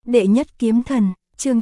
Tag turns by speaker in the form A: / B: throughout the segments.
A: Đệ nhất kiếm thần, chương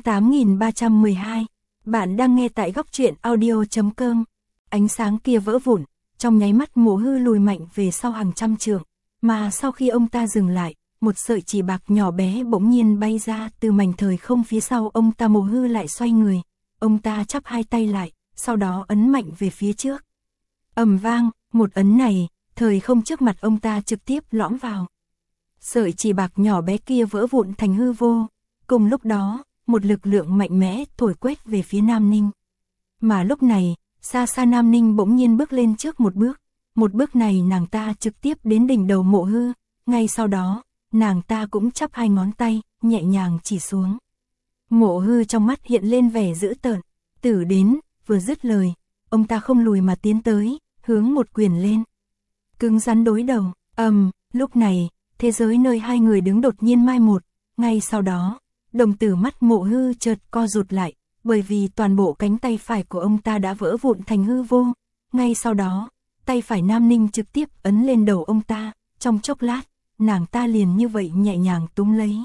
A: 8312. Bạn đang nghe tại góc truyện audio.com. Ánh sáng kia vỡ vụn, trong nháy mắt Mộ Hư lùi mạnh về sau hàng trăm trượng, mà sau khi ông ta dừng lại, một sợi chỉ bạc nhỏ bé bỗng nhiên bay ra từ mảnh thời không phía sau ông ta. Mộ Hư lại xoay người, ông ta chắp hai tay lại, sau đó ấn mạnh về phía trước. Ầm vang, một ấn này, thời không trước mặt ông ta trực tiếp lõm vào. Sợi chỉ bạc nhỏ bé kia vỡ vụn thành hư vô. Cùng lúc đó, một lực lượng mạnh mẽ thổi quét về phía Nam Ninh. Mà lúc này, xa xa Nam Ninh bỗng nhiên bước lên trước một bước này nàng ta trực tiếp đến đỉnh đầu Mộ Hư, ngay sau đó, nàng ta cũng chắp hai ngón tay, nhẹ nhàng chỉ xuống. Mộ Hư trong mắt hiện lên vẻ dữ tợn, tử đến, vừa dứt lời, ông ta không lùi mà tiến tới, hướng một quyền lên. Cứng rắn đối đầu, lúc này, thế giới nơi hai người đứng đột nhiên mai một, ngay sau đó, đồng tử mắt Mộ Hư chợt co rụt lại, bởi vì toàn bộ cánh tay phải của ông ta đã vỡ vụn thành hư vô. Ngay sau đó, tay phải Nam Ninh trực tiếp ấn lên đầu ông ta, trong chốc lát, nàng ta liền như vậy nhẹ nhàng túm lấy.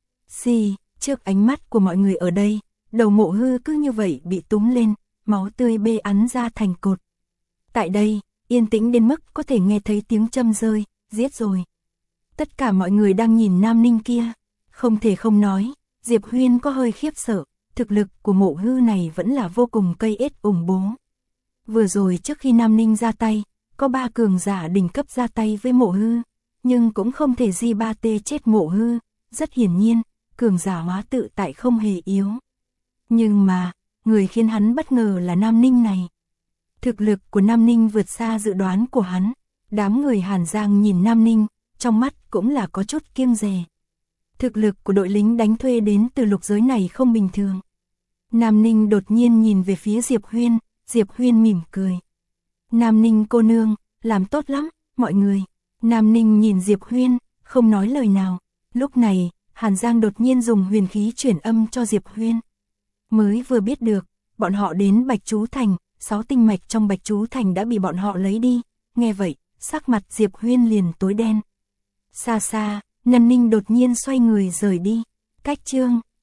A: Trước ánh mắt của mọi người ở đây, đầu Mộ Hư cứ như vậy bị túm lên, máu tươi bê ắn ra thành cột. Tại đây, yên tĩnh đến mức có thể nghe thấy tiếng châm rơi, giết rồi. Tất cả mọi người đang nhìn Nam Ninh kia, không thể không nói, Diệp Huyên có hơi khiếp sợ, thực lực của Mộ Hư này vẫn là vô cùng cây ết ủng bố. Vừa rồi trước khi Nam Ninh ra tay, có 3 cường giả đỉnh cấp ra tay với Mộ Hư, nhưng cũng không thể ba tê chết Mộ Hư, rất hiển nhiên, cường giả hóa tự tại không hề yếu. Nhưng mà, người khiến hắn bất ngờ là Nam Ninh này. Thực lực của Nam Ninh vượt xa dự đoán của hắn, đám người Hàn Giang nhìn Nam Ninh, trong mắt cũng là có chút kiêng dè. Thực lực của đội lính đánh thuê đến từ lục giới này không bình thường. Nam Ninh đột nhiên nhìn về phía Diệp Huyên mỉm cười. Nam Ninh cô nương, làm tốt lắm, mọi người. Nam Ninh nhìn Diệp Huyên, không nói lời nào. Lúc này, Hàn Giang đột nhiên dùng huyền khí chuyển âm cho Diệp Huyên. Mới vừa biết được, bọn họ đến Bạch Chú Thành, 6 tinh mạch trong Bạch Chú Thành đã bị bọn họ lấy đi. Nghe vậy, sắc mặt Diệp Huyên liền tối đen. Xa xa, Nam Ninh đột nhiên xoay người rời đi. Cách chương